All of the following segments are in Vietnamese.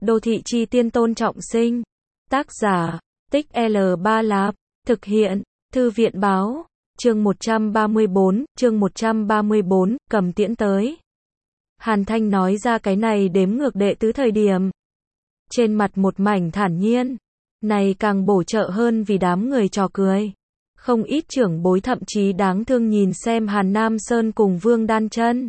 Đô thị chi tiên Tôn Trọng Sinh. Tác giả, Tích L3 Lạp. Thực hiện, Thư viện báo. Chương 134, cầm tiễn tới. Hàn Thanh nói ra cái này đếm ngược đệ tứ thời điểm. Trên mặt một mảnh thản nhiên. Này càng bổ trợ hơn vì đám người trò cười. Không ít trưởng bối thậm chí đáng thương nhìn xem Hàn Nam Sơn cùng Vương Đan Chân.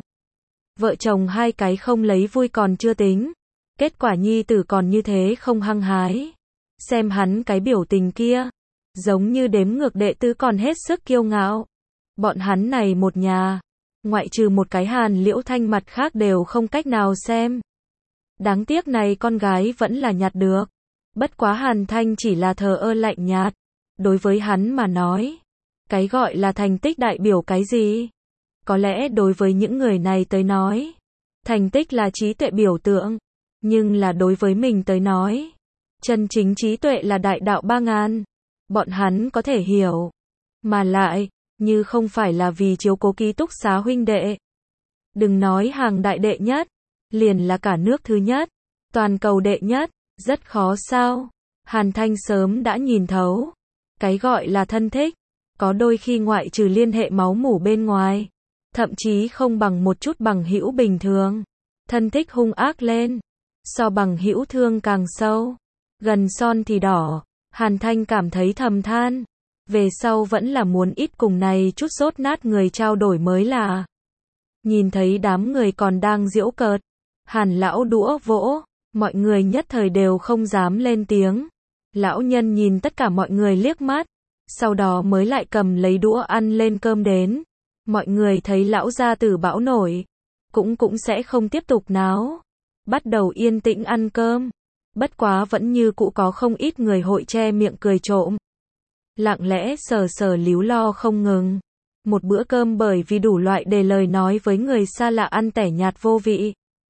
Vợ chồng hai cái không lấy vui còn chưa tính. Kết quả nhi tử còn như thế không hăng hái. Xem hắn cái biểu tình kia. Giống như đếm ngược đệ tứ còn hết sức kiêu ngạo. Bọn hắn này một nhà. Ngoại trừ một cái Hàn Liễu Thanh mặt khác đều không cách nào xem. Đáng tiếc này con gái vẫn là nhặt được. Bất quá Hàn Thanh chỉ là thờ ơ lạnh nhạt. Đối với hắn mà nói. Cái gọi là thành tích đại biểu cái gì? Có lẽ đối với những người này tới nói. Thành tích là trí tuệ biểu tượng. Nhưng là đối với mình tới nói. Chân chính trí tuệ là đại đạo 3000. Bọn hắn có thể hiểu. Mà lại, như không phải là vì chiếu cố ký túc xá huynh đệ. Đừng nói hàng đại đệ nhất. Liền là cả nước thứ nhất. Toàn cầu đệ nhất. Rất khó sao. Hàn Thanh sớm đã nhìn thấu. Cái gọi là thân thích. Có đôi khi ngoại trừ liên hệ máu mủ bên ngoài. Thậm chí không bằng một chút bằng hữu bình thường. Thân thích hung ác lên. So bằng hữu thương càng sâu. Gần son thì đỏ. Hàn Thanh cảm thấy thầm than. Về sau vẫn là muốn ít cùng này chút sốt nát người trao đổi mới là. Nhìn thấy đám người còn đang giễu cợt. Hàn lão đũa vỗ. Mọi người nhất thời đều không dám lên tiếng. Lão nhân nhìn tất cả mọi người liếc mắt. Sau đó mới lại cầm lấy đũa ăn lên cơm đến. Mọi người thấy lão gia tử bão nổi. Cũng sẽ không tiếp tục náo. Bắt đầu yên tĩnh ăn cơm. Bất quá vẫn như cũ có không ít người hội che miệng cười trộm. Lặng lẽ sờ líu lo không ngừng. Một bữa cơm bởi vì đủ loại đề lời nói với người xa lạ ăn tẻ nhạt vô vị.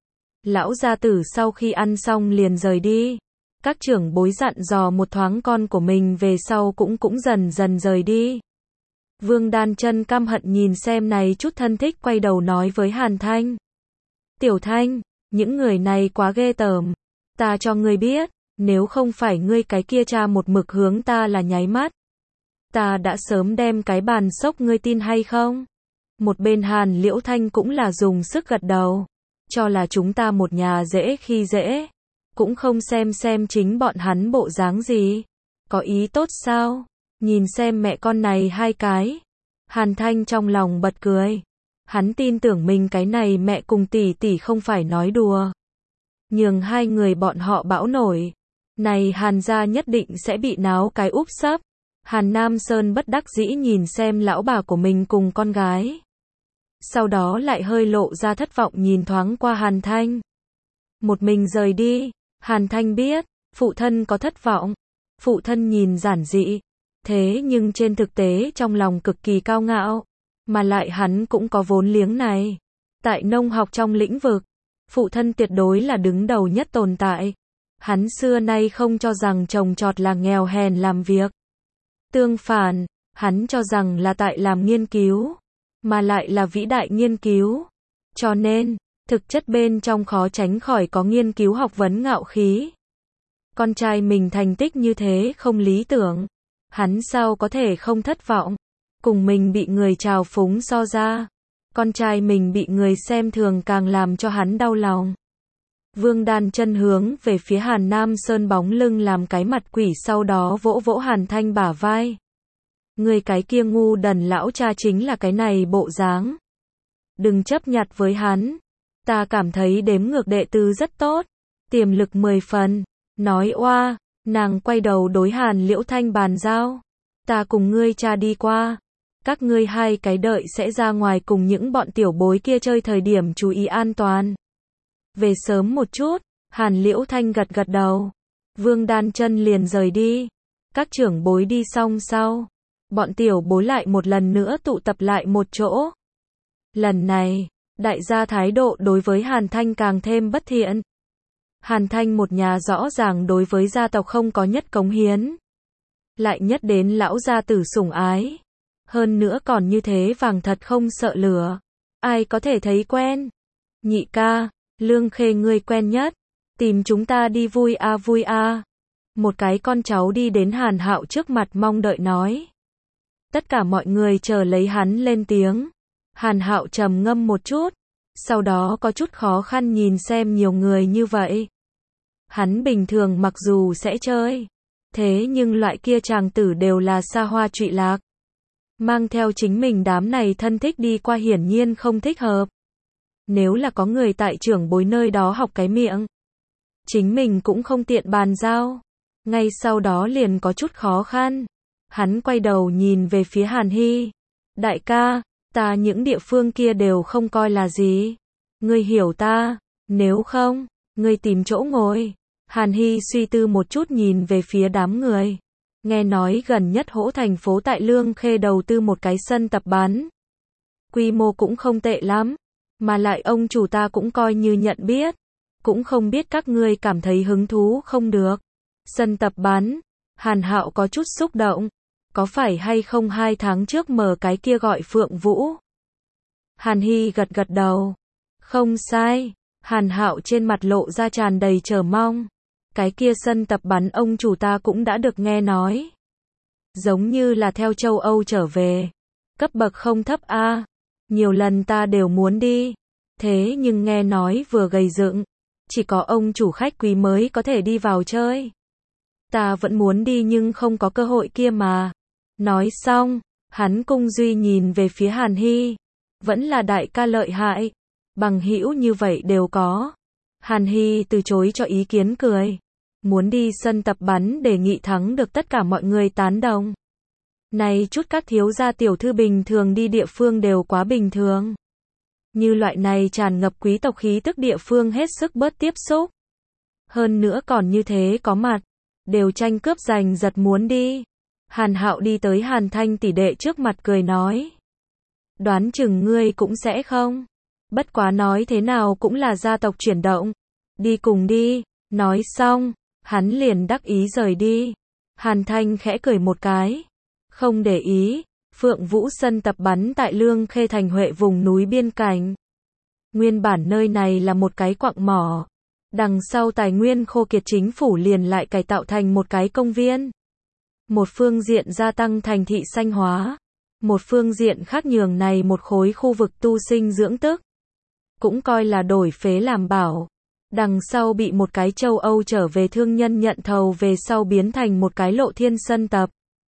Lão gia tử sau khi ăn xong liền rời đi. Các trưởng bối dặn dò một thoáng con của mình về sau cũng dần dần rời đi. Vương Đan Chân căm hận nhìn xem này chút thân thích quay đầu nói với Hàn Thanh. Tiểu Thanh, những người này quá ghê tởm. Ta cho ngươi biết, nếu không phải ngươi cái kia cha một mực hướng ta là nháy mắt. Ta đã sớm đem cái bàn sốc ngươi tin hay không? Một bên Hàn Liễu Thanh cũng là dùng sức gật đầu. Cho là chúng ta một nhà dễ khi dễ. Cũng không xem chính bọn hắn bộ dáng gì. Có ý tốt sao? Nhìn xem mẹ con này hai cái. Hàn Thanh trong lòng bật cười. Hắn tin tưởng mình cái này mẹ cùng tỷ tỷ không phải nói đùa. Nhường hai người bọn họ bão nổi. Này Hàn gia nhất định sẽ bị náo cái úp sấp. Hàn Nam Sơn bất đắc dĩ nhìn xem lão bà của mình cùng con gái. Sau đó lại hơi lộ ra thất vọng nhìn thoáng qua Hàn Thanh. Một mình rời đi. Hàn Thanh biết, phụ thân có thất vọng. Phụ thân nhìn giản dị. Thế nhưng trên thực tế trong lòng cực kỳ cao ngạo. Mà lại hắn cũng có vốn liếng này. Tại nông học trong lĩnh vực, phụ thân tuyệt đối là đứng đầu nhất tồn tại. Hắn xưa nay không cho rằng trồng trọt là nghèo hèn làm việc. Tương phản, hắn cho rằng là tại làm nghiên cứu. Mà lại là vĩ đại nghiên cứu. Cho nên, thực chất bên trong khó tránh khỏi có nghiên cứu học vấn ngạo khí. Con trai mình thành tích như thế không lý tưởng. Hắn sao có thể không thất vọng. Cùng mình bị người trào phúng so ra. Con trai mình bị người xem thường càng làm cho hắn đau lòng. Vương Đan Chân hướng về phía Hàn Nam Sơn bóng lưng làm cái mặt quỷ, sau đó vỗ vỗ Hàn Thanh bả vai. Người cái kia ngu đần lão cha chính là cái này bộ dáng. Đừng chấp nhặt với hắn. Ta cảm thấy đếm ngược đệ tứ rất tốt. Tiềm lực 10 phần. Nói oa, nàng quay đầu đối Hàn Liễu Thanh bàn giao. Ta cùng ngươi cha đi qua. Các ngươi hai cái đợi sẽ ra ngoài cùng những bọn tiểu bối kia chơi thời điểm chú ý an toàn. Về sớm một chút. Hàn Liễu Thanh gật gật đầu. Vương Đan Chân liền rời đi. Các trưởng bối đi xong sau. Bọn tiểu bối lại một lần nữa tụ tập lại một chỗ. Lần này, đại gia thái độ đối với Hàn Thanh càng thêm bất thiện. Hàn Thanh một nhà rõ ràng đối với gia tộc không có nhất cống hiến. Lại nhất đến lão gia tử sủng ái. Hơn nữa còn như thế vàng thật không sợ lửa. Ai có thể thấy quen? Nhị ca, Lương Khê ngươi quen nhất. Tìm chúng ta đi vui a vui a. Một cái con cháu đi đến Hàn Hạo trước mặt mong đợi nói. Tất cả mọi người chờ lấy hắn lên tiếng. Hàn Hạo trầm ngâm một chút, sau đó có chút khó khăn nhìn xem nhiều người như vậy. Hắn bình thường mặc dù sẽ chơi, thế nhưng loại kia chàng tử đều là xa hoa trụy lạc. Mang theo chính mình đám này thân thích đi qua hiển nhiên không thích hợp. Nếu là có người tại trưởng bối nơi đó học cái miệng, chính mình cũng không tiện bàn giao. Ngay sau đó liền có chút khó khăn. Hắn quay đầu nhìn về phía Hàn Hy. Đại ca, ta những địa phương kia đều không coi là gì. Ngươi hiểu ta, nếu không, ngươi tìm chỗ ngồi. Hàn Hy suy tư một chút nhìn về phía đám người. Nghe nói gần nhất Hỗ thành phố tại Lương Khê đầu tư một cái sân tập bắn. Quy mô cũng không tệ lắm, mà lại ông chủ ta cũng coi như nhận biết. Cũng không biết các ngươi cảm thấy hứng thú không được. Sân tập bắn, Hàn Hạo có chút xúc động. Có phải hay không 2 tháng trước mở cái kia gọi Phượng Vũ? Hàn Hy gật gật đầu. Không sai. Hàn Hạo trên mặt lộ ra tràn đầy chờ mong. Cái kia sân tập bắn ông chủ ta cũng đã được nghe nói. Giống như là theo châu Âu trở về. Cấp bậc không thấp a. Nhiều lần ta đều muốn đi. Thế nhưng nghe nói vừa gầy dựng. Chỉ có ông chủ khách quý mới có thể đi vào chơi. Ta vẫn muốn đi nhưng không có cơ hội kia mà. Nói xong, hắn cung duy nhìn về phía Hàn Hy. Vẫn là đại ca lợi hại. Bằng hữu như vậy đều có. Hàn Hy từ chối cho ý kiến cười. Muốn đi sân tập bắn đề nghị thắng được tất cả mọi người tán đồng. Này chút các thiếu gia tiểu thư bình thường đi địa phương đều quá bình thường. Như loại này tràn ngập quý tộc khí tức địa phương hết sức bớt tiếp xúc. Hơn nữa còn như thế có mặt. Đều tranh cướp giành giật muốn đi. Hàn Hạo đi tới Hàn Thanh tỷ đệ trước mặt cười nói. Đoán chừng ngươi cũng sẽ không. Bất quá nói thế nào cũng là gia tộc chuyển động. Đi cùng đi. Nói xong, hắn liền đắc ý rời đi. Hàn Thanh khẽ cười một cái. Không để ý. Phượng Vũ sân tập bắn tại Lương Khê thành Huệ vùng núi biên cảnh. Nguyên bản nơi này là một cái quặng mỏ. Đằng sau tài nguyên khô kiệt chính phủ liền lại cải tạo thành một cái công viên. Một phương diện gia tăng thành thị xanh hóa. Một phương diện khác nhường này một khối khu vực tu sinh dưỡng tức. Cũng coi là đổi phế làm bảo. Đằng sau bị một cái châu Âu trở về thương nhân nhận thầu về sau biến thành một cái lộ thiên sân tập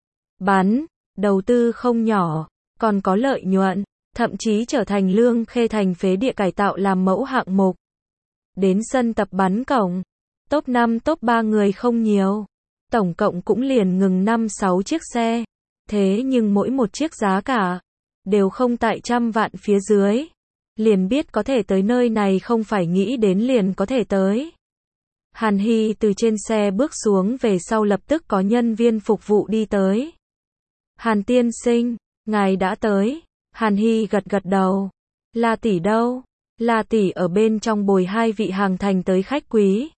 bắn. Đầu tư không nhỏ, còn có lợi nhuận. Thậm chí trở thành Lương Khê thành phế địa cải tạo làm mẫu hạng mục. Đến sân tập bắn cổng. Top 5 top 3 người không nhiều. Tổng cộng cũng liền ngừng 5-6 chiếc xe. Thế nhưng mỗi một chiếc giá cả đều không tại 100 vạn phía dưới. Liền biết có thể tới nơi này không phải nghĩ đến liền có thể tới. Hàn Hy từ trên xe bước xuống về sau lập tức có nhân viên phục vụ đi tới. Hàn tiên sinh, ngài đã tới. Hàn Hy gật gật đầu. La tỷ đâu? La tỷ ở bên trong bồi 2 vị hàng thành tới khách quý.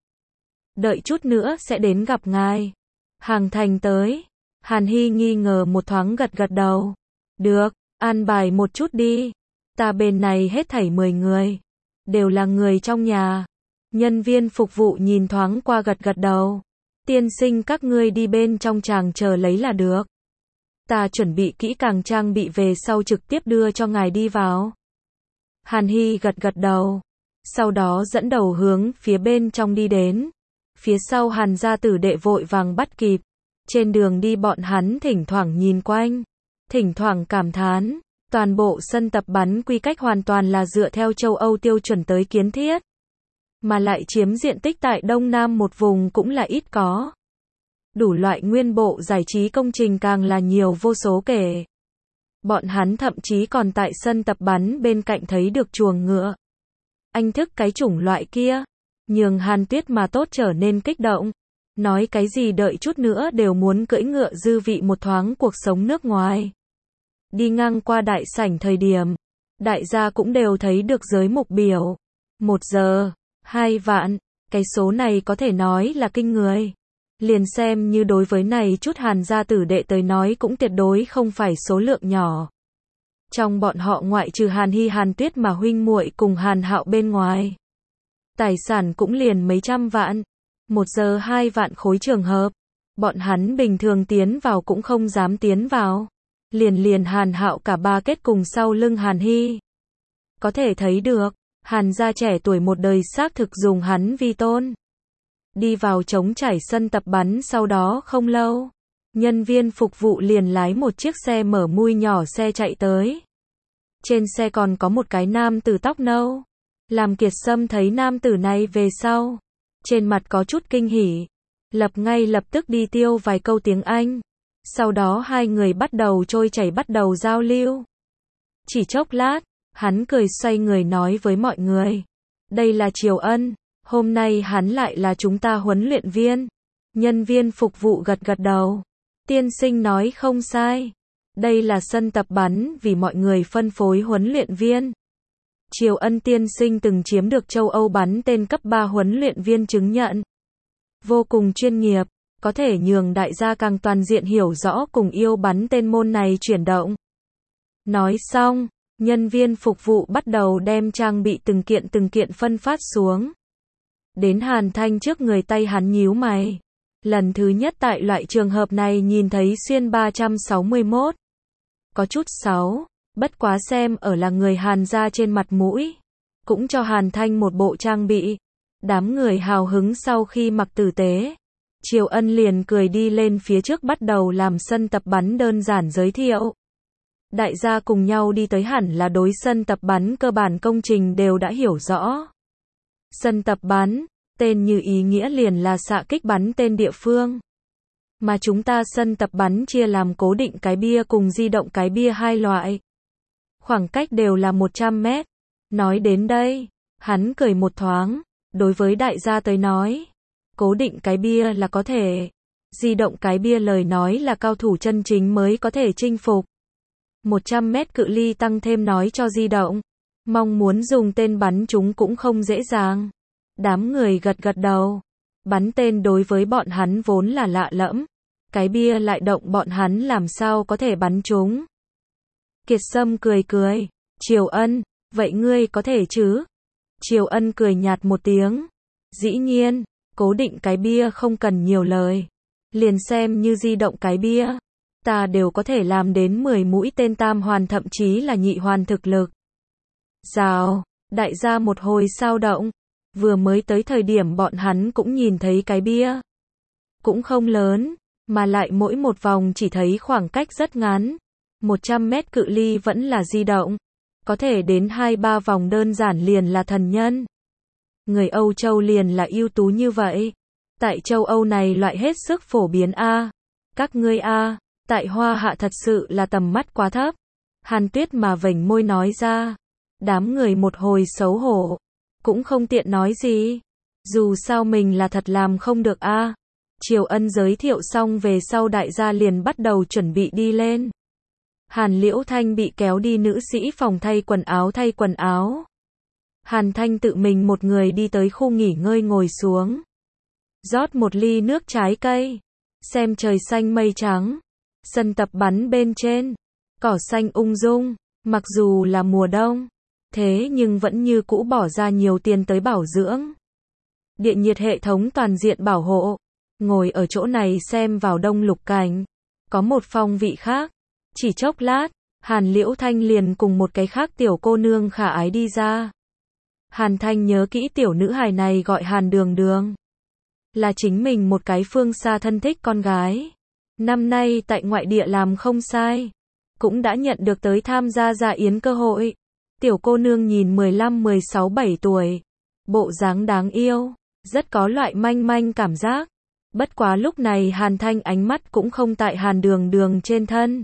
Đợi chút nữa sẽ đến gặp ngài. Hàng thành tới. Hàn Hy nghi ngờ một thoáng gật gật đầu. Được, an bài một chút đi. Ta bên này hết thảy 10 người. Đều là người trong nhà. Nhân viên phục vụ nhìn thoáng qua gật gật đầu. Tiên sinh các ngươi đi bên trong tràng chờ lấy là được. Ta chuẩn bị kỹ càng trang bị về sau trực tiếp đưa cho ngài đi vào. Hàn Hy gật gật đầu. Sau đó dẫn đầu hướng phía bên trong đi đến. Phía sau Hàn gia tử đệ vội vàng bắt kịp. Trên đường đi bọn hắn thỉnh thoảng nhìn quanh. Thỉnh thoảng cảm thán. Toàn bộ sân tập bắn quy cách hoàn toàn là dựa theo châu Âu tiêu chuẩn tới kiến thiết. Mà lại chiếm diện tích tại Đông Nam một vùng cũng là ít có. Đủ loại nguyên bộ giải trí công trình càng là nhiều vô số kể. Bọn hắn thậm chí còn tại sân tập bắn bên cạnh thấy được chuồng ngựa. Anh thức cái chủng loại kia. Nhường Hàn Tuyết mà tốt trở nên kích động. Nói cái gì đợi chút nữa đều muốn cưỡi ngựa dư vị một thoáng cuộc sống nước ngoài. Đi ngang qua đại sảnh thời điểm. Đại gia cũng đều thấy được giới mục biểu. 1 giờ, 2 vạn. Cái số này có thể nói là kinh người. Liền xem như đối với này chút Hàn gia tử đệ tới nói cũng tuyệt đối không phải số lượng nhỏ. Trong bọn họ ngoại trừ Hàn Hy Hàn Tuyết mà huynh muội cùng Hàn Hạo bên ngoài. tài sản cũng liền mấy trăm vạn. 1 giờ 2 vạn khối trường hợp. Bọn hắn bình thường tiến vào cũng không dám tiến vào. Liền Hàn Hạo cả ba kết cùng sau lưng Hàn Hy. Có thể thấy được, Hàn gia trẻ tuổi một đời xác thực dùng hắn vi tôn. Đi vào trống trải sân tập bắn sau đó không lâu. Nhân viên phục vụ liền lái một chiếc xe mở mui nhỏ xe chạy tới. Trên xe còn có một cái nam tử tóc nâu. Làm Kiệt Sâm thấy nam tử này về sau. Trên mặt có chút kinh hỉ. Lập tức đi tiêu vài câu tiếng Anh. Sau đó hai người bắt đầu trôi chảy bắt đầu giao lưu. Chỉ chốc lát, hắn cười xoay người nói với mọi người. Đây là Triều Ân, hôm nay hắn lại là chúng ta huấn luyện viên. Nhân viên phục vụ gật gật đầu. Tiên sinh nói không sai. Đây là sân tập bắn vì mọi người phân phối huấn luyện viên. Triều Ân tiên sinh từng chiếm được châu Âu bắn tên cấp 3 huấn luyện viên chứng nhận. Vô cùng chuyên nghiệp, có thể nhường đại gia càng toàn diện hiểu rõ cùng yêu bắn tên môn này chuyển động. Nói xong, nhân viên phục vụ bắt đầu đem trang bị từng kiện phân phát xuống. Đến Hàn Thanh trước người tay hắn nhíu mày. Lần thứ nhất tại loại trường hợp này nhìn thấy xuyên 361. Có chút xấu, bất quá xem ở là người Hàn gia trên mặt mũi. Cũng cho Hàn Thanh một bộ trang bị. Đám người hào hứng sau khi mặc tử tế. Triều Ân liền cười đi lên phía trước bắt đầu làm sân tập bắn đơn giản giới thiệu. Đại gia cùng nhau đi tới hẳn là đối sân tập bắn cơ bản công trình đều đã hiểu rõ. Sân tập bắn, tên như ý nghĩa liền là xạ kích bắn tên địa phương. Mà chúng ta sân tập bắn chia làm cố định cái bia cùng di động cái bia hai loại. Khoảng cách đều là 100 mét. Nói đến đây, hắn cười một thoáng, đối với đại gia tới nói. Cố định cái bia là có thể. Di động cái bia lời nói là cao thủ chân chính mới có thể chinh phục. 100 mét cự ly tăng thêm nói cho di động. Mong muốn dùng tên bắn chúng cũng không dễ dàng. Đám người gật gật đầu. Bắn tên đối với bọn hắn vốn là lạ lẫm. Cái bia lại động bọn hắn làm sao có thể bắn chúng. Kiệt Sâm cười cười. Triều Ân, vậy ngươi có thể chứ? Triều Ân cười nhạt một tiếng. Dĩ nhiên, cố định cái bia không cần nhiều lời. Liền xem như di động cái bia. Ta đều có thể làm đến 10 mũi tên tam hoàn thậm chí là nhị hoàn thực lực. Rào, đại gia một hồi sao động. Vừa mới tới thời điểm bọn hắn cũng nhìn thấy cái bia. Cũng không lớn, mà lại mỗi một vòng chỉ thấy khoảng cách rất ngắn. 100 mét cự ly vẫn là di động. Có thể đến 2-3 vòng đơn giản liền là thần nhân. Người Âu Châu liền là ưu tú như vậy. Tại châu Âu này loại hết sức phổ biến a. Các ngươi a, tại Hoa Hạ thật sự là tầm mắt quá thấp. Hàn Tuyết mà vểnh môi nói ra. Đám người một hồi xấu hổ. Cũng không tiện nói gì. Dù sao mình là thật làm không được a. Triều Ân giới thiệu xong về sau đại gia liền bắt đầu chuẩn bị đi lên. Hàn Liễu Thanh bị kéo đi nữ sĩ phòng thay quần áo. Hàn Thanh tự mình một người đi tới khu nghỉ ngơi ngồi xuống. Rót một ly nước trái cây. Xem trời xanh mây trắng. Sân tập bắn bên trên. Cỏ xanh ung dung. Mặc dù là mùa đông. Thế nhưng vẫn như cũ bỏ ra nhiều tiền tới bảo dưỡng. Điện nhiệt hệ thống toàn diện bảo hộ. Ngồi ở chỗ này xem vào đông lục cảnh. Có một phong vị khác. Chỉ chốc lát, Hàn Liễu Thanh liền cùng một cái khác tiểu cô nương khả ái đi ra. Hàn Thanh nhớ kỹ tiểu nữ hài này gọi Hàn Đường Đường. Là chính mình một cái phương xa thân thích con gái. Năm nay tại ngoại địa làm không sai. Cũng đã nhận được tới tham gia dạ yến cơ hội. Tiểu cô nương nhìn 15-16-17 tuổi. Bộ dáng đáng yêu. Rất có loại manh manh cảm giác. Bất quá lúc này Hàn Thanh ánh mắt cũng không tại Hàn Đường Đường trên thân.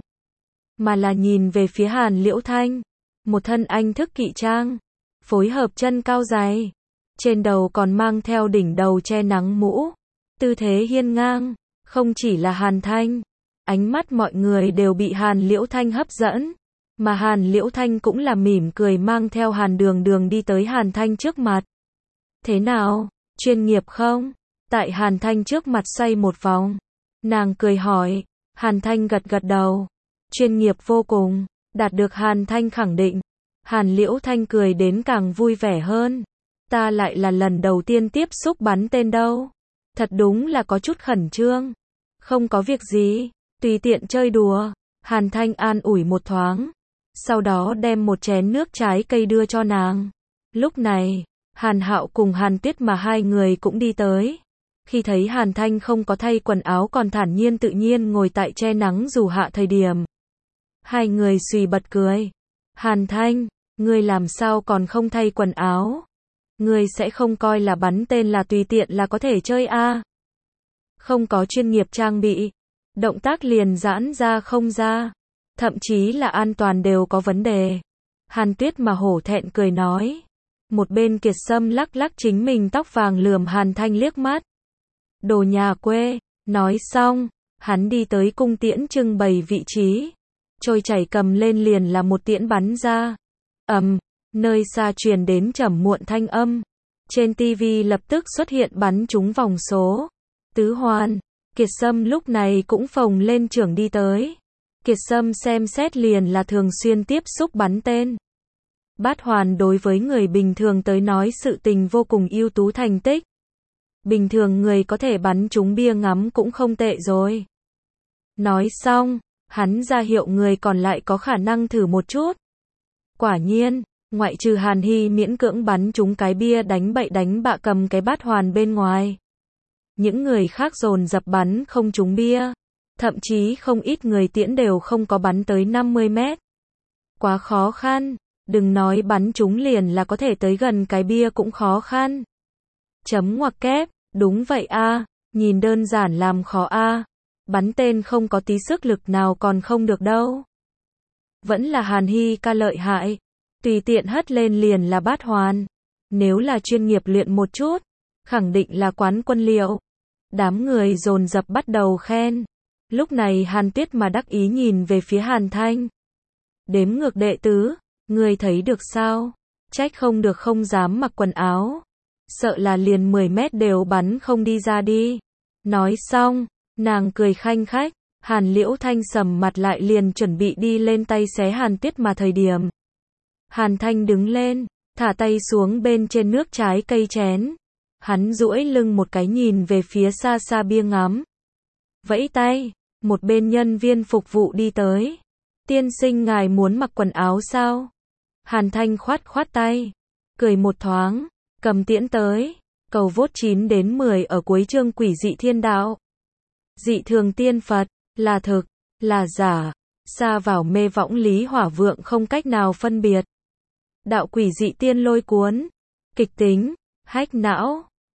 Mà là nhìn về phía Hàn Liễu Thanh. Một thân anh thức kỵ trang. Phối hợp chân cao dày. Trên đầu còn mang theo đỉnh đầu che nắng mũ. Tư thế hiên ngang. Không chỉ là Hàn Thanh. Ánh mắt mọi người đều bị Hàn Liễu Thanh hấp dẫn. Mà Hàn Liễu Thanh cũng là mỉm cười mang theo Hàn Đường Đường đi tới Hàn Thanh trước mặt. Thế nào? Chuyên nghiệp không? Tại Hàn Thanh trước mặt xoay một vòng. Nàng cười hỏi. Hàn Thanh gật gật đầu. Chuyên nghiệp vô cùng. Đạt được Hàn Thanh khẳng định. Hàn Liễu Thanh cười đến càng vui vẻ hơn. ta lại là lần đầu tiên tiếp xúc bắn tên đâu. Thật đúng là có chút khẩn trương. Không có việc gì, tùy tiện chơi đùa. Hàn Thanh an ủi một thoáng. Sau đó đem một chén nước trái cây đưa cho nàng. Lúc này, Hàn Hạo cùng Hàn Tuyết mà hai người cũng đi tới. Khi thấy Hàn Thanh không có thay quần áo còn thản nhiên tự nhiên ngồi tại che nắng dù hạ thời điểm. Hai người xùy bật cười. Hàn Thanh, ngươi làm sao còn không thay quần áo? Ngươi sẽ không coi là bắn tên là tùy tiện là có thể chơi à? Không có chuyên nghiệp trang bị, động tác liền giãn ra không ra, thậm chí là an toàn đều có vấn đề. Hàn Tuyết mà hổ thẹn cười nói. Một bên Kiệt Sâm lắc lắc chính mình tóc vàng lườm Hàn Thanh liếc mắt. Đồ nhà quê, nói xong, hắn đi tới cung tiễn trưng bày vị trí. Trôi chảy cầm lên liền là một tiễn bắn ra. Nơi xa truyền đến trầm muộn thanh âm. Trên tivi lập tức xuất hiện bắn trúng vòng số. Tứ hoàn, Kiệt Sâm lúc này cũng phồng lên trưởng đi tới. Kiệt Sâm xem xét liền là thường xuyên tiếp xúc bắn tên. Bát hoàn đối với người bình thường tới nói sự tình vô cùng ưu tú thành tích. Bình thường người có thể bắn trúng bia ngắm cũng không tệ rồi. Nói xong, hắn ra hiệu người còn lại có khả năng thử một chút. Quả nhiên, ngoại trừ Hàn Hy miễn cưỡng bắn trúng cái bia đánh bậy đánh bạ cầm cái bát hoàn bên ngoài. Những người khác dồn dập bắn không trúng bia. Thậm chí không ít người tiễn đều không có bắn tới 50 mét. Quá khó khăn, đừng nói bắn trúng liền là có thể tới gần cái bia cũng khó khăn. Chấm ngoặc kép, đúng vậy a, nhìn đơn giản làm khó a. Bắn tên không có tí sức lực nào còn không được đâu. Vẫn là Hàn Hy ca lợi hại, tùy tiện hất lên liền là bát hoàn. Nếu là chuyên nghiệp luyện một chút, khẳng định là quán quân liệu. Đám người dồn dập bắt đầu khen. Lúc này Hàn Tuyết mà đắc ý nhìn về phía Hàn Thanh. Đếm ngược đệ tứ, ngươi thấy được sao? Trách không được không dám mặc quần áo. Sợ là liền 10 mét đều bắn không đi ra đi. Nói xong, nàng cười khanh khách. Hàn Liễu Thanh sầm mặt lại liền chuẩn bị đi lên tay xé Hàn Tuyết mà thời điểm. Hàn Thanh đứng lên, thả tay xuống bên trên nước trái cây chén. Hắn duỗi lưng một cái nhìn về phía xa xa bia ngắm. Vẫy tay, một bên nhân viên phục vụ đi tới. Tiên sinh ngài muốn mặc quần áo sao? Hàn Thanh khoát khoát tay, cười một thoáng, cầm tiễn tới. Cầu vote 9 đến 10 ở cuối chương Quỷ dị thiên đạo. Dị thường tiên Phật, là thực, là giả, xa vào mê võng lý hỏa vượng không cách nào phân biệt. Đạo quỷ dị tiên lôi cuốn, kịch tính, hách não.